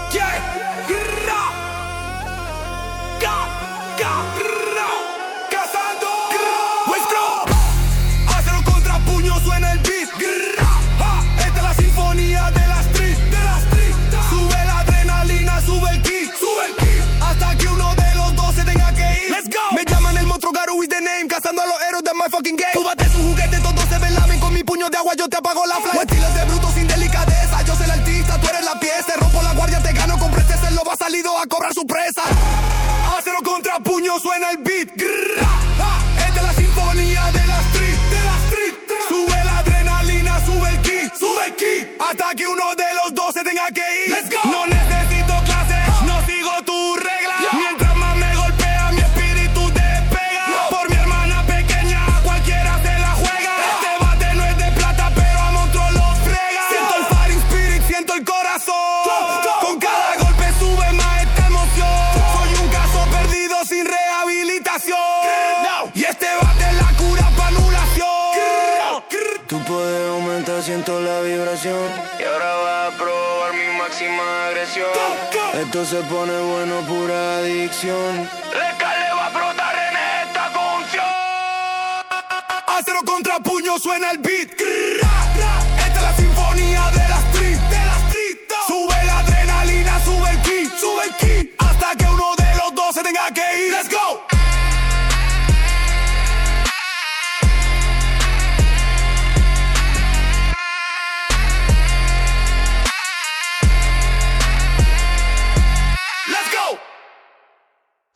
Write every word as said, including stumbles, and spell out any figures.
Yeah. Ra. Ga. Ga. Ra. Cazando. Westbrook. Acero contra puño, suena el beat. Ja. Esta es la sinfonía de la street. De la street. Sube la adrenalina, sube el kick. Sube el kick. Hasta que uno de los dos se tenga que ir. Let's go. Me llaman el monstruo Garu is the name. Cazando a los héroes de my fucking game. Tú bates un juguete, todos se ven lamen. Con mi puño de agua yo te apago la fly. Estilos de bruto sin delicadeza. Yo soy el artista, tú eres la pieza. Rompo la guardia, te gano con presteza. Él lo va salido a cobrar su presa. Acero contra puño, suena el beat. Ja. Esta es la sinfonía de la street. De la street. Sube la adrenalina, sube el ki. Sube el ki. Hasta que uno de los dos se tenga que ir. Let's go. No necesito clase, no sigo tu regla. Mientras más me golpea, mi espíritu despega. Por mi hermana pequeña, cualquiera se la juega. Este bate no es de plata, pero a monstruos los frega. Siento el fighting spirit, siento el corazón. Con cada golpe sube más esta emoción. Soy un caso perdido sin rehabilitación. Y este bate es la cura para anulación. Tu poder aumenta, siento la vibración. Y ahora vas a probar mi máxima agresión. Esto se pone bueno, pura adicción. Rescale va a brotar en esta función. Acero contra puño, suena el beat.